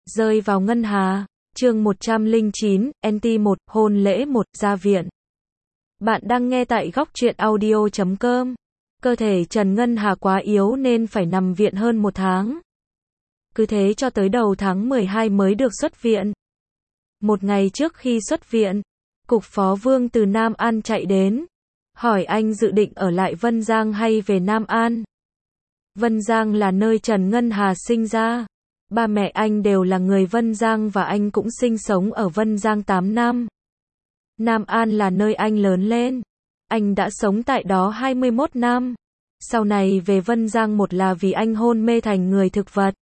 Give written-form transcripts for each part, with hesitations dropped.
Rơi vào ngân hà. Chương 109, NT1, hôn lễ 1, ra viện. Bạn đang nghe tại góc truyện audio.com. Cơ thể Trần Ngân Hà quá yếu nên phải nằm viện hơn 1 tháng. Cứ thế cho tới đầu tháng 12 mới được xuất viện. Một ngày trước khi xuất viện, Cục Phó Vương từ Nam An chạy đến, hỏi anh dự định ở lại Vân Giang hay về Nam An. Vân Giang là nơi Trần Ngân Hà sinh ra. Ba mẹ anh đều là người Vân Giang và anh cũng sinh sống ở Vân Giang 8 năm. Nam An là nơi anh lớn lên. Anh đã sống tại đó 21 năm. Sau này về Vân Giang, một là vì anh hôn mê thành người thực vật.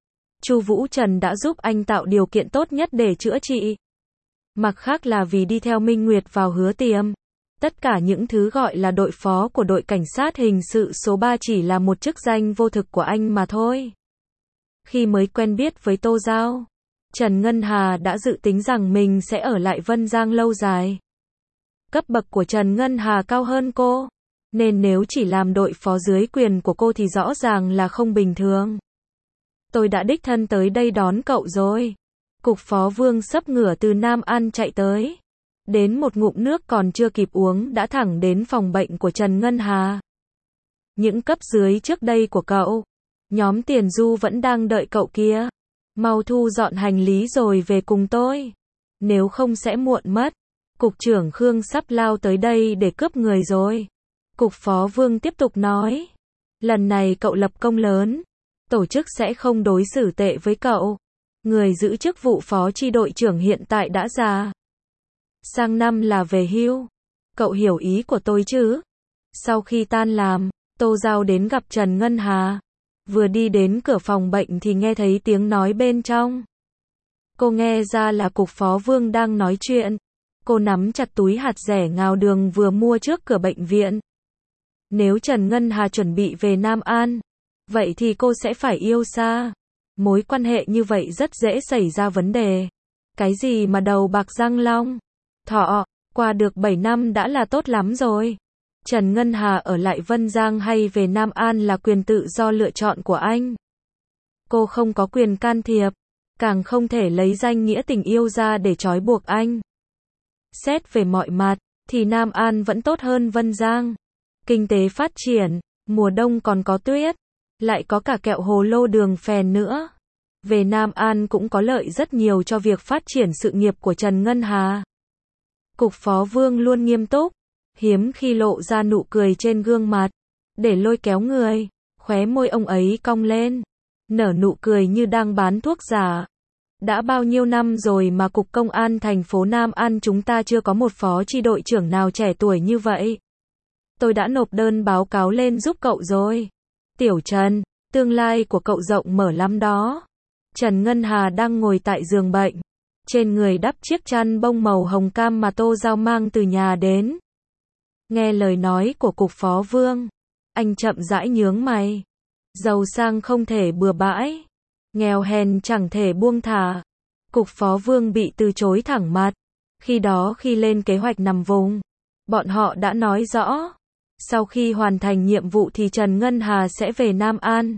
Chu Vũ Trần đã giúp anh tạo điều kiện tốt nhất để chữa trị. Mặt khác là vì đi theo Minh Nguyệt vào Hứa Tiềm. Tất cả những thứ gọi là đội phó của đội cảnh sát hình sự số 3 chỉ là một chức danh vô thực của anh mà thôi. Khi mới quen biết với Tô Giao, Trần Ngân Hà đã dự tính rằng mình sẽ ở lại Vân Giang lâu dài. Cấp bậc của Trần Ngân Hà cao hơn cô, nên nếu chỉ làm đội phó dưới quyền của cô thì rõ ràng là không bình thường. Tôi đã đích thân tới đây đón cậu rồi. Cục Phó Vương sấp ngửa từ Nam An chạy tới. Đến một ngụm nước còn chưa kịp uống đã thẳng đến phòng bệnh của Trần Ngân Hà. Những cấp dưới trước đây của cậu, nhóm Tiền Du vẫn đang đợi cậu kia. Mau thu dọn hành lý rồi về cùng tôi. Nếu không sẽ muộn mất. Cục trưởng Khương sắp lao tới đây để cướp người rồi. Cục Phó Vương tiếp tục nói. Lần này cậu lập công lớn. Tổ chức sẽ không đối xử tệ với cậu. Người giữ chức vụ phó chi đội trưởng hiện tại đã già. Sang năm là về hưu. Cậu hiểu ý của tôi chứ? Sau khi tan làm, Tô Giao đến gặp Trần Ngân Hà. Vừa đi đến cửa phòng bệnh thì nghe thấy tiếng nói bên trong. Cô nghe ra là Cục Phó Vương đang nói chuyện. Cô nắm chặt túi hạt dẻ ngào đường vừa mua trước cửa bệnh viện. Nếu Trần Ngân Hà chuẩn bị về Nam An, vậy thì cô sẽ phải yêu xa. Mối quan hệ như vậy rất dễ xảy ra vấn đề. Cái gì mà đầu bạc răng long? Thọ, qua được 7 năm đã là tốt lắm rồi. Trần Ngân Hà ở lại Vân Giang hay về Nam An là quyền tự do lựa chọn của anh. Cô không có quyền can thiệp, càng không thể lấy danh nghĩa tình yêu ra để trói buộc anh. Xét về mọi mặt, thì Nam An vẫn tốt hơn Vân Giang. Kinh tế phát triển, mùa đông còn có tuyết, lại có cả kẹo hồ lô đường phèn nữa. Về Nam An cũng có lợi rất nhiều cho việc phát triển sự nghiệp của Trần Ngân Hà. Cục Phó Vương luôn nghiêm túc, hiếm khi lộ ra nụ cười trên gương mặt, để lôi kéo người. Khóe môi ông ấy cong lên, nở nụ cười như đang bán thuốc giả. Đã bao nhiêu năm rồi mà Cục Công an thành phố Nam An chúng ta chưa có một phó chi đội trưởng nào trẻ tuổi như vậy. Tôi đã nộp đơn báo cáo lên giúp cậu rồi. Tiểu Trần, tương lai của cậu rộng mở lắm đó. Trần Ngân Hà đang ngồi tại giường bệnh. Trên người đắp chiếc chăn bông màu hồng cam mà Tô Giao mang từ nhà đến. Nghe lời nói của Cục Phó Vương, anh chậm rãi nhướng mày. Giàu sang không thể bừa bãi, nghèo hèn chẳng thể buông thả. Cục Phó Vương bị từ chối thẳng mặt. Khi đó khi lên kế hoạch nằm vùng, bọn họ đã nói rõ. Sau khi hoàn thành nhiệm vụ thì Trần Ngân Hà sẽ về Nam An.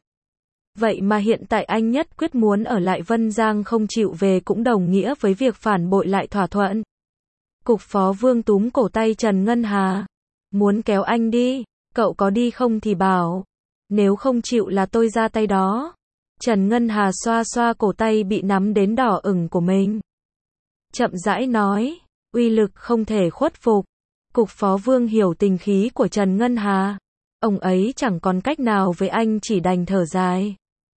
Vậy mà hiện tại anh nhất quyết muốn ở lại Vân Giang không chịu về cũng đồng nghĩa với việc phản bội lại thỏa thuận. Cục Phó Vương túm cổ tay Trần Ngân Hà. Muốn kéo anh đi, cậu có đi không thì bảo. Nếu không chịu là tôi ra tay đó. Trần Ngân Hà xoa xoa cổ tay bị nắm đến đỏ ửng của mình. Chậm rãi nói, uy lực không thể khuất phục. Cục Phó Vương hiểu tình khí của Trần Ngân Hà. Ông ấy chẳng còn cách nào với anh, chỉ đành thở dài.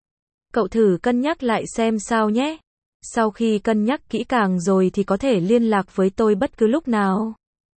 Cậu thử cân nhắc lại xem sao nhé. Sau khi cân nhắc kỹ càng rồi thì có thể liên lạc với tôi bất cứ lúc nào.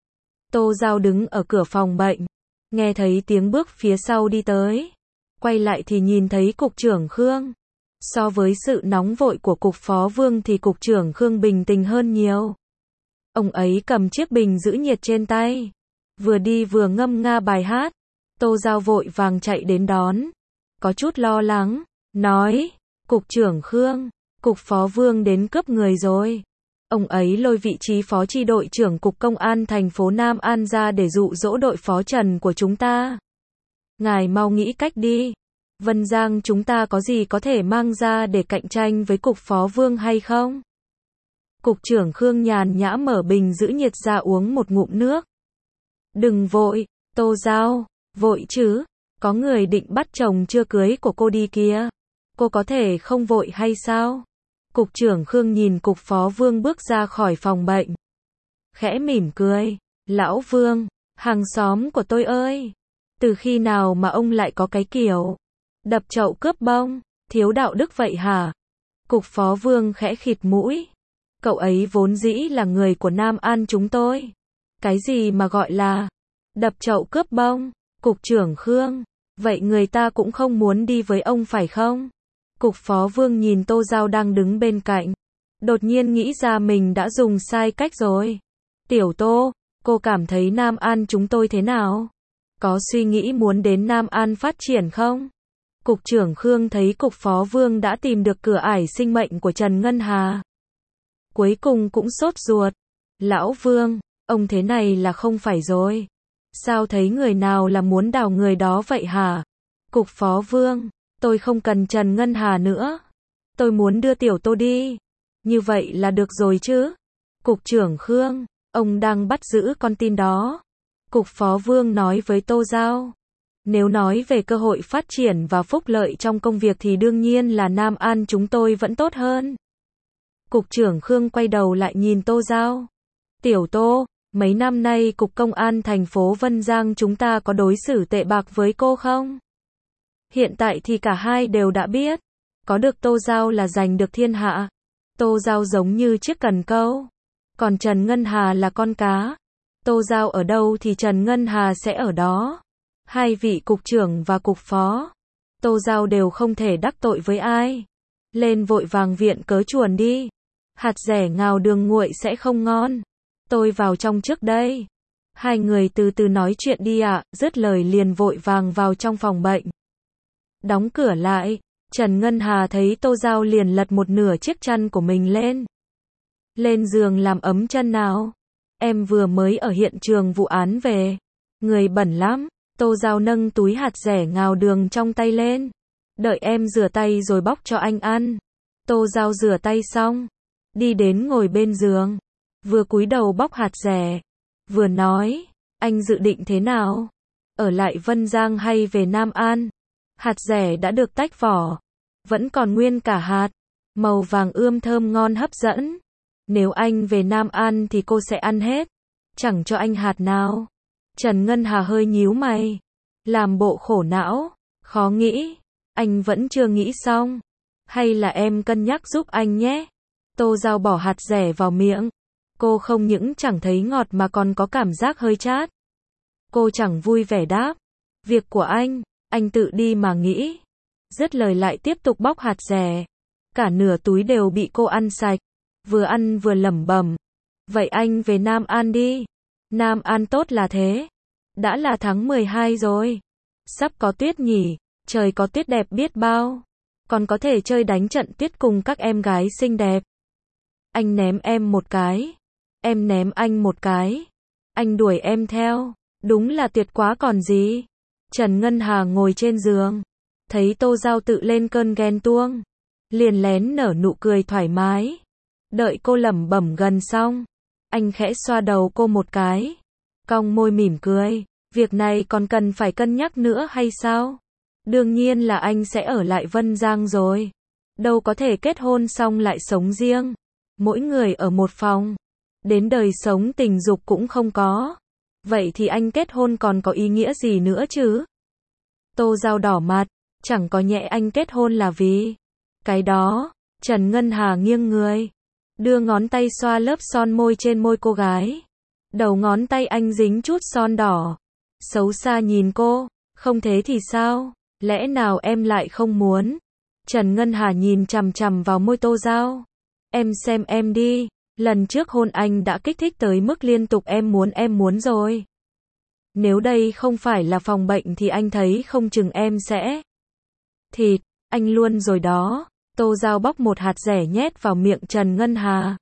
Tô Giao đứng ở cửa phòng bệnh, nghe thấy tiếng bước phía sau đi tới. Quay lại thì nhìn thấy Cục trưởng Khương. So với sự nóng vội của Cục Phó Vương thì Cục trưởng Khương bình tĩnh hơn nhiều. Ông ấy cầm chiếc bình giữ nhiệt trên tay, vừa đi vừa ngâm nga bài hát. Tô Giao vội vàng chạy đến đón, có chút lo lắng, nói, Cục trưởng Khương, Cục Phó Vương đến cướp người rồi. Ông ấy lôi vị trí phó chi đội trưởng Cục Công an thành phố Nam An ra để dụ dỗ đội phó Trần của chúng ta. Ngài mau nghĩ cách đi. Vân Giang chúng ta có gì có thể mang ra để cạnh tranh với cục phó Vương hay không? Cục trưởng Khương nhàn nhã mở bình giữ nhiệt ra uống một ngụm nước. Đừng vội, Tô Giao, vội chứ, có người định bắt chồng chưa cưới của cô đi kìa. Cô có thể không vội hay sao? Cục trưởng Khương nhìn cục phó Vương bước ra khỏi phòng bệnh. Khẽ mỉm cười, lão Vương, hàng xóm của tôi ơi, từ khi nào mà ông lại có cái kiểu đập chậu cướp bông, thiếu đạo đức vậy hả? Cục phó Vương khẽ khịt mũi. Cậu ấy vốn dĩ là người của Nam An chúng tôi. Cái gì mà gọi là đập chậu cướp bông? Cục trưởng Khương, vậy người ta cũng không muốn đi với ông phải không? Cục phó Vương nhìn Tô Giao đang đứng bên cạnh. Đột nhiên nghĩ ra mình đã dùng sai cách rồi. Tiểu Tô, cô cảm thấy Nam An chúng tôi thế nào? Có suy nghĩ muốn đến Nam An phát triển không? Cục trưởng Khương thấy cục phó Vương đã tìm được cửa ải sinh mệnh của Trần Ngân Hà. Cuối cùng cũng sốt ruột. Lão Vương, ông thế này là không phải rồi. Sao thấy người nào là muốn đào người đó vậy hả? Cục phó Vương, tôi không cần Trần Ngân Hà nữa. Tôi muốn đưa Tiểu Tô đi. Như vậy là được rồi chứ? Cục trưởng Khương, ông đang bắt giữ con tin đó. Cục phó Vương nói với Tô Giao. Nếu nói về cơ hội phát triển và phúc lợi trong công việc thì đương nhiên là Nam An chúng tôi vẫn tốt hơn. Cục trưởng Khương quay đầu lại nhìn Tô Giao. Tiểu Tô, mấy năm nay Cục Công an thành phố Vân Giang chúng ta có đối xử tệ bạc với cô không? Hiện tại thì cả hai đều đã biết. Có được Tô Giao là giành được thiên hạ. Tô Giao giống như chiếc cần câu. Còn Trần Ngân Hà là con cá. Tô Giao ở đâu thì Trần Ngân Hà sẽ ở đó. Hai vị cục trưởng và cục phó. Tô Giao đều không thể đắc tội với ai. Lên vội vàng viện cớ chuồn đi. Hạt dẻ ngào đường nguội sẽ không ngon. Tôi vào trong trước đây. Hai người từ từ nói chuyện đi ạ. Dứt lời liền vội vàng vào trong phòng bệnh. Đóng cửa lại. Trần Ngân Hà thấy Tô Giao liền lật một nửa chiếc chăn của mình lên. Lên giường làm ấm chân nào. Em vừa mới ở hiện trường vụ án về. Người bẩn lắm. Tô Giao nâng túi hạt dẻ ngào đường trong tay lên. Đợi em rửa tay rồi bóc cho anh ăn. Tô Giao rửa tay xong. Đi đến ngồi bên giường. Vừa cúi đầu bóc hạt dẻ. Vừa nói. Anh dự định thế nào? Ở lại Vân Giang hay về Nam An? Hạt dẻ đã được tách vỏ. Vẫn còn nguyên cả hạt. Màu vàng ươm thơm ngon hấp dẫn. Nếu anh về Nam An thì cô sẽ ăn hết. Chẳng cho anh hạt nào. Trần Ngân Hà hơi nhíu mày. Làm bộ khổ não. Khó nghĩ. Anh vẫn chưa nghĩ xong. Hay là em cân nhắc giúp anh nhé. Tô Giao bỏ hạt dẻ vào miệng. Cô không những chẳng thấy ngọt mà còn có cảm giác hơi chát. Cô chẳng vui vẻ đáp. Việc của anh tự đi mà nghĩ. Dứt lời lại tiếp tục bóc hạt dẻ. Cả nửa túi đều bị cô ăn sạch. Vừa ăn vừa lẩm bẩm. Vậy anh về Nam An đi. Nam An tốt là thế. Đã là tháng 12 rồi. Sắp có tuyết nhỉ. Trời có tuyết đẹp biết bao. Còn có thể chơi đánh trận tuyết cùng các em gái xinh đẹp. Anh ném em một cái. Em ném anh một cái. Anh đuổi em theo. Đúng là tuyệt quá còn gì. Trần Ngân Hà ngồi trên giường. Thấy Tô Giao tự lên cơn ghen tuông. Liền lén nở nụ cười thoải mái. Đợi cô lẩm bẩm gần xong. Anh khẽ xoa đầu cô một cái. Cong môi mỉm cười. Việc này còn cần phải cân nhắc nữa hay sao? Đương nhiên là anh sẽ ở lại Vân Giang rồi. Đâu có thể kết hôn xong lại sống riêng. Mỗi người ở một phòng. Đến đời sống tình dục cũng không có. Vậy thì anh kết hôn còn có ý nghĩa gì nữa chứ? Tô Giao đỏ mặt. Chẳng có nhẽ anh kết hôn là vì cái đó. Trần Ngân Hà nghiêng người. Đưa ngón tay xoa lớp son môi trên môi cô gái. Đầu ngón tay anh dính chút son đỏ. Xấu xa nhìn cô. Không thế thì sao? Lẽ nào em lại không muốn? Trần Ngân Hà nhìn chằm chằm vào môi Tô Giao. Em xem em đi. Lần trước hôn anh đã kích thích tới mức liên tục em muốn rồi. Nếu đây không phải là phòng bệnh thì anh thấy không chừng em sẽ thịt anh luôn rồi đó. Tô Giao bóc một hạt dẻ nhét vào miệng Trần Ngân Hà.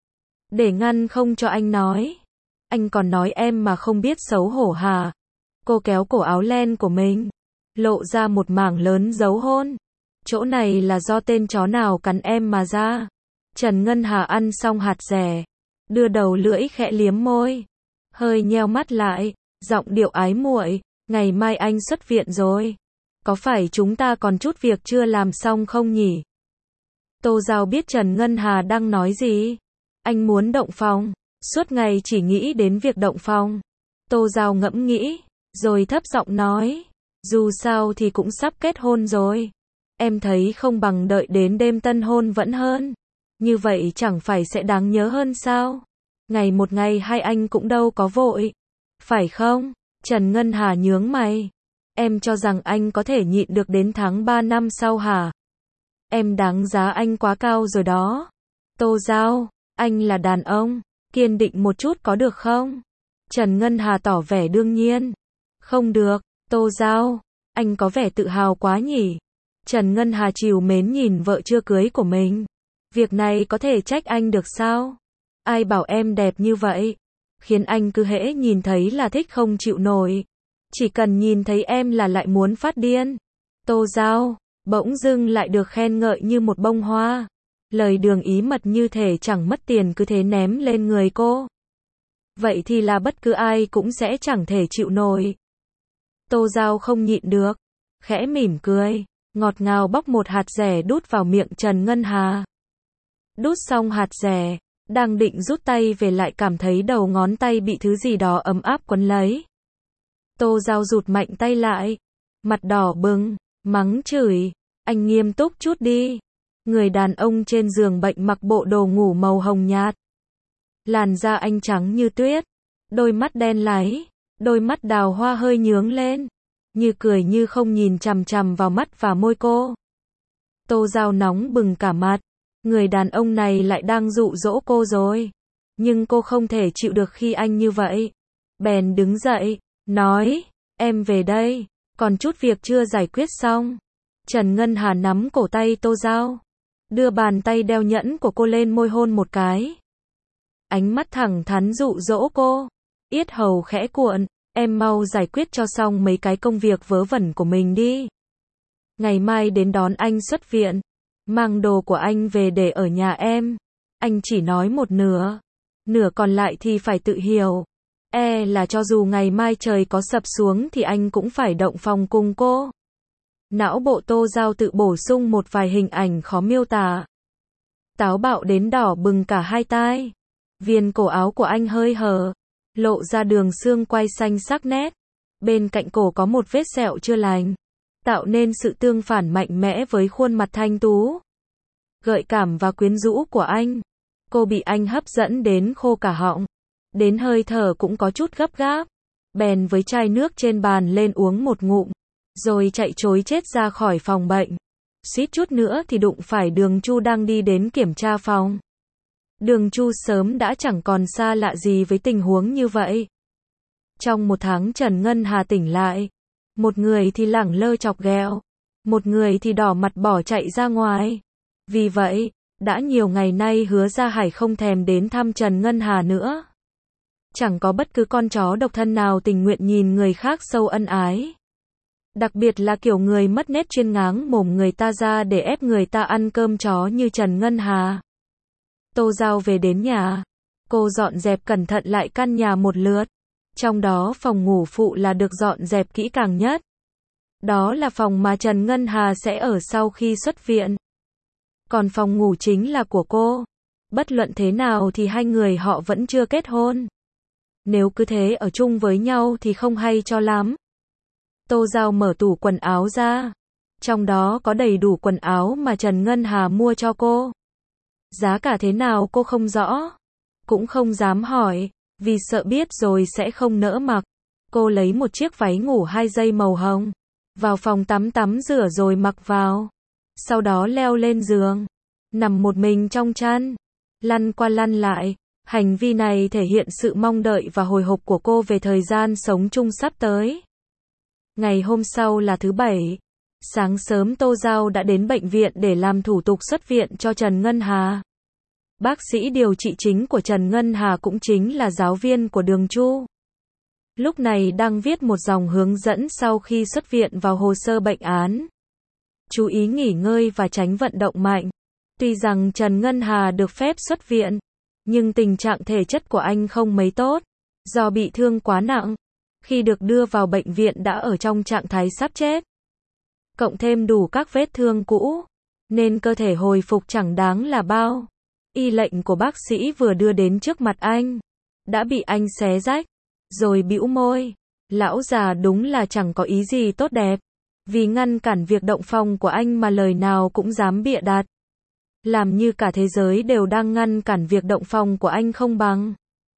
Để ngăn không cho anh nói. Anh còn nói em mà không biết xấu hổ hả? Cô kéo cổ áo len của mình lộ ra một mảng lớn dấu hôn. Chỗ này là do tên chó nào cắn em mà ra. Trần Ngân Hà ăn xong hạt dẻ, đưa đầu lưỡi khẽ liếm môi, hơi nheo mắt lại, giọng điệu ái muội, ngày mai anh xuất viện rồi. Có phải chúng ta còn chút việc chưa làm xong không nhỉ? Tô Giao biết Trần Ngân Hà đang nói gì. Anh muốn động phòng, suốt ngày chỉ nghĩ đến việc động phòng. Tô Giao ngẫm nghĩ, rồi thấp giọng nói, dù sao thì cũng sắp kết hôn rồi. Em thấy không bằng đợi đến đêm tân hôn vẫn hơn. Như vậy chẳng phải sẽ đáng nhớ hơn sao? Ngày một ngày hai anh cũng đâu có vội. Phải không? Trần Ngân Hà nhướng mày. Em cho rằng anh có thể nhịn được đến tháng 3 năm sau hả? Em đáng giá anh quá cao rồi đó. Tô Giao, anh là đàn ông, kiên định một chút có được không? Trần Ngân Hà tỏ vẻ đương nhiên. Không được, Tô Giao, anh có vẻ tự hào quá nhỉ? Trần Ngân Hà trìu mến nhìn vợ chưa cưới của mình. Việc này có thể trách anh được sao? Ai bảo em đẹp như vậy? Khiến anh cứ hễ nhìn thấy là thích không chịu nổi. Chỉ cần nhìn thấy em là lại muốn phát điên. Tô Giao, bỗng dưng lại được khen ngợi như một bông hoa. Lời đường ý mật như thể chẳng mất tiền cứ thế ném lên người cô. Vậy thì là bất cứ ai cũng sẽ chẳng thể chịu nổi. Tô Giao không nhịn được, khẽ mỉm cười, ngọt ngào bóc một hạt dẻ đút vào miệng Trần Ngân Hà. Đút xong hạt dẻ, đang định rút tay về lại cảm thấy đầu ngón tay bị thứ gì đó ấm áp quấn lấy. Tô Giao rụt mạnh tay lại, mặt đỏ bừng, mắng chửi, anh nghiêm túc chút đi. Người đàn ông trên giường bệnh mặc bộ đồ ngủ màu hồng nhạt. Làn da anh trắng như tuyết, đôi mắt đen láy, đôi mắt đào hoa hơi nhướng lên, như cười như không nhìn chằm chằm vào mắt và môi cô. Tô Giao nóng bừng cả mặt, người đàn ông này lại đang dụ dỗ cô rồi. Nhưng cô không thể chịu được khi anh như vậy. Bèn đứng dậy, nói, em về đây, còn chút việc chưa giải quyết xong. Trần Ngân Hà nắm cổ tay Tô Giao, đưa bàn tay đeo nhẫn của cô lên môi hôn một cái. Ánh mắt thẳng thắn dụ dỗ cô, yết hầu khẽ cuộn, em mau giải quyết cho xong mấy cái công việc vớ vẩn của mình đi. Ngày mai đến đón anh xuất viện, mang đồ của anh về để ở nhà em. Anh chỉ nói một nửa, nửa còn lại thì phải tự hiểu. Là cho dù ngày mai trời có sập xuống thì anh cũng phải động phòng cùng cô. Não bộ Tô Giao tự bổ sung một vài hình ảnh khó miêu tả. Táo bạo đến đỏ bừng cả hai tai. Viền cổ áo của anh hơi hở, lộ ra đường xương quai xanh sắc nét. Bên cạnh cổ có một vết sẹo chưa lành, tạo nên sự tương phản mạnh mẽ với khuôn mặt thanh tú, gợi cảm và quyến rũ của anh. Cô bị anh hấp dẫn đến khô cả họng, đến hơi thở cũng có chút gấp gáp. Bèn với chai nước trên bàn lên uống một ngụm, rồi chạy trối chết ra khỏi phòng bệnh. Suýt chút nữa thì đụng phải Đường Chu đang đi đến kiểm tra phòng. Đường Chu sớm đã chẳng còn xa lạ gì với tình huống như vậy. Trong một tháng Trần Ngân Hà tỉnh lại, một người thì lẳng lơ chọc ghẹo, một người thì đỏ mặt bỏ chạy ra ngoài. Vì vậy, đã nhiều ngày nay Hứa Gia Hải không thèm đến thăm Trần Ngân Hà nữa. Chẳng có bất cứ con chó độc thân nào tình nguyện nhìn người khác sâu ân ái. Đặc biệt là kiểu người mất nét chuyên ngáng mồm người ta ra để ép người ta ăn cơm chó như Trần Ngân Hà. Tô Giao về đến nhà, cô dọn dẹp cẩn thận lại căn nhà một lượt. Trong đó phòng ngủ phụ là được dọn dẹp kỹ càng nhất. Đó là phòng mà Trần Ngân Hà sẽ ở sau khi xuất viện. Còn phòng ngủ chính là của cô. Bất luận thế nào thì hai người họ vẫn chưa kết hôn. Nếu cứ thế ở chung với nhau thì không hay cho lắm. Tô Giao mở tủ quần áo ra. Trong đó có đầy đủ quần áo mà Trần Ngân Hà mua cho cô. Giá cả thế nào cô không rõ, cũng không dám hỏi, vì sợ biết rồi sẽ không nỡ mặc. Cô lấy một chiếc váy ngủ 2 dây màu hồng, vào phòng tắm rửa rồi mặc vào. Sau đó leo lên giường, nằm một mình trong chăn, lăn qua lăn lại. Hành vi này thể hiện sự mong đợi và hồi hộp của cô về thời gian sống chung sắp tới. Ngày hôm sau là thứ Bảy. Sáng sớm Tô Giao đã đến bệnh viện để làm thủ tục xuất viện cho Trần Ngân Hà. Bác sĩ điều trị chính của Trần Ngân Hà cũng chính là giáo viên của Đường Chu. lúc này đang viết một dòng hướng dẫn sau khi xuất viện vào hồ sơ bệnh án. Chú ý nghỉ ngơi và tránh vận động mạnh. Tuy rằng Trần Ngân Hà được phép xuất viện, nhưng tình trạng thể chất của anh không mấy tốt, do bị thương quá nặng. Khi được đưa vào bệnh viện đã ở trong trạng thái sắp chết. Cộng thêm đủ các vết thương cũ, nên cơ thể hồi phục chẳng đáng là bao. Y lệnh của bác sĩ vừa đưa đến trước mặt anh, đã bị anh xé rách, rồi bĩu môi. Lão già đúng là chẳng có ý gì tốt đẹp, vì ngăn cản việc động phòng của anh mà lời nào cũng dám bịa đặt. Làm như cả thế giới đều đang ngăn cản việc động phòng của anh không bằng.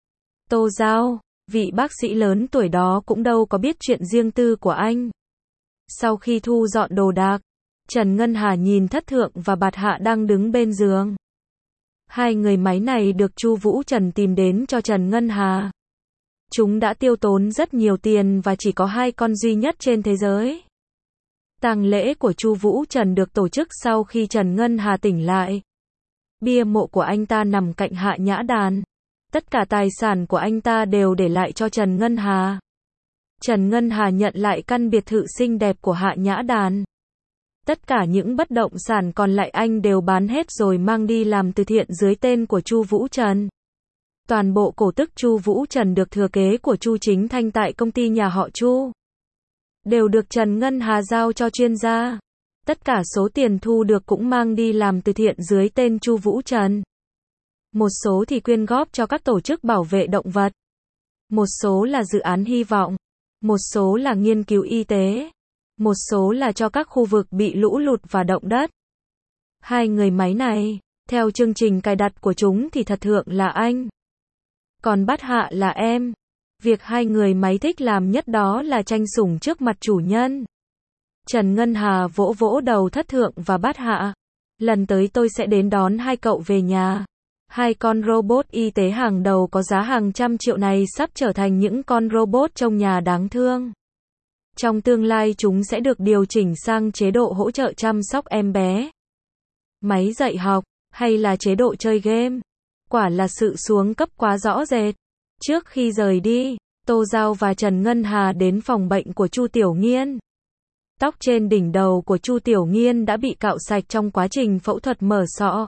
Tô Giao, vị bác sĩ lớn tuổi đó cũng đâu có biết chuyện riêng tư của anh. Sau khi thu dọn đồ đạc, Trần Ngân Hà nhìn Thất Thượng và Bạt Hạ đang đứng bên giường. Hai người máy này được Chu Vũ Trần tìm đến cho Trần Ngân Hà. Chúng đã tiêu tốn rất nhiều tiền và chỉ có 2 con duy nhất trên thế giới. Tang lễ của Chu Vũ Trần được tổ chức sau khi Trần Ngân Hà tỉnh lại. Bia mộ của anh ta nằm cạnh Hạ Nhã Đàn. Tất cả tài sản của anh ta đều để lại cho Trần Ngân Hà. Trần Ngân Hà nhận lại căn biệt thự xinh đẹp của Hạ Nhã Đàn. Tất cả những bất động sản còn lại anh đều bán hết rồi mang đi làm từ thiện dưới tên của Chu Vũ Trần. Toàn bộ cổ tức Chu Vũ Trần được thừa kế của Chu Chính Thanh tại công ty nhà họ Chu, đều được Trần Ngân Hà giao cho chuyên gia. Tất cả số tiền thu được cũng mang đi làm từ thiện dưới tên Chu Vũ Trần. Một số thì quyên góp cho các tổ chức bảo vệ động vật. Một số là dự án hy vọng. Một số là nghiên cứu y tế. Một số là cho các khu vực bị lũ lụt và động đất. Hai người máy này, theo chương trình cài đặt của chúng thì Thật Thượng là anh, còn Bát Hạ là em. Việc hai người máy thích làm nhất đó là tranh sủng trước mặt chủ nhân. Trần Ngân Hà vỗ vỗ đầu Thất Thượng và Bát Hạ. Lần tới tôi sẽ đến đón hai cậu về nhà. Hai con robot y tế hàng đầu có giá hàng trăm triệu này sắp trở thành những con robot trong nhà đáng thương. Trong tương lai chúng sẽ được điều chỉnh sang chế độ hỗ trợ chăm sóc em bé, máy dạy học, hay là chế độ chơi game. Quả là sự xuống cấp quá rõ rệt. Trước khi rời đi, Tô Giao và Trần Ngân Hà đến phòng bệnh của Chu Tiểu Nghiên. Tóc trên đỉnh đầu của Chu Tiểu Nghiên đã bị cạo sạch trong quá trình phẫu thuật mở sọ.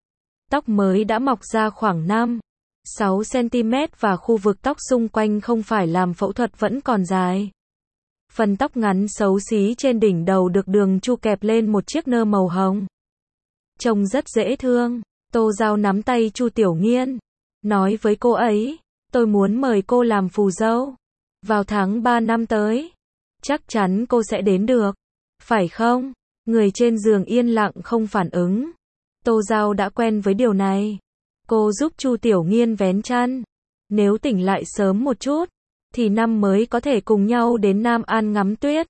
Tóc mới đã mọc ra khoảng 5-6 cm và khu vực tóc xung quanh không phải làm phẫu thuật vẫn còn dài. Phần tóc ngắn xấu xí trên đỉnh đầu được Đường Chu kẹp lên một chiếc nơ màu hồng. Trông rất dễ thương. Tô Giao nắm tay Chu Tiểu Nghiên, nói với cô ấy, tôi muốn mời cô làm phù dâu. Vào tháng 3 năm tới, chắc chắn cô sẽ đến được. Phải không? Người trên giường yên lặng không phản ứng. Tô Giao đã quen với điều này. Cô giúp Chu Tiểu Nghiên vén chăn. Nếu tỉnh lại sớm một chút, thì năm mới có thể cùng nhau đến Nam An ngắm tuyết.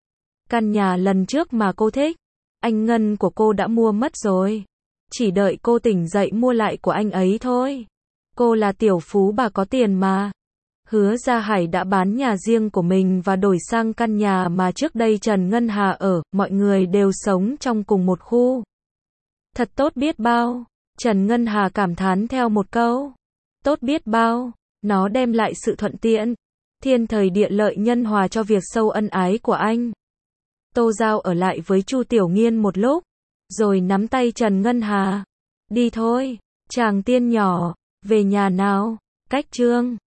Căn nhà lần trước mà cô thích, anh Ngân của cô đã mua mất rồi. Chỉ đợi cô tỉnh dậy mua lại của anh ấy thôi. Cô là tiểu phú bà có tiền mà. Hứa Gia Hải đã bán nhà riêng của mình và đổi sang căn nhà mà trước đây Trần Ngân Hà ở, mọi người đều sống trong cùng một khu. Thật tốt biết bao. Trần Ngân Hà cảm thán theo một câu. Tốt biết bao. Nó đem lại sự thuận tiện, thiên thời địa lợi nhân hòa cho việc sâu ân ái của anh. Tô Giao ở lại với Chu Tiểu Nghiên một lúc, rồi nắm tay Trần Ngân Hà. Đi thôi, chàng tiên nhỏ, về nhà nào. Cách chương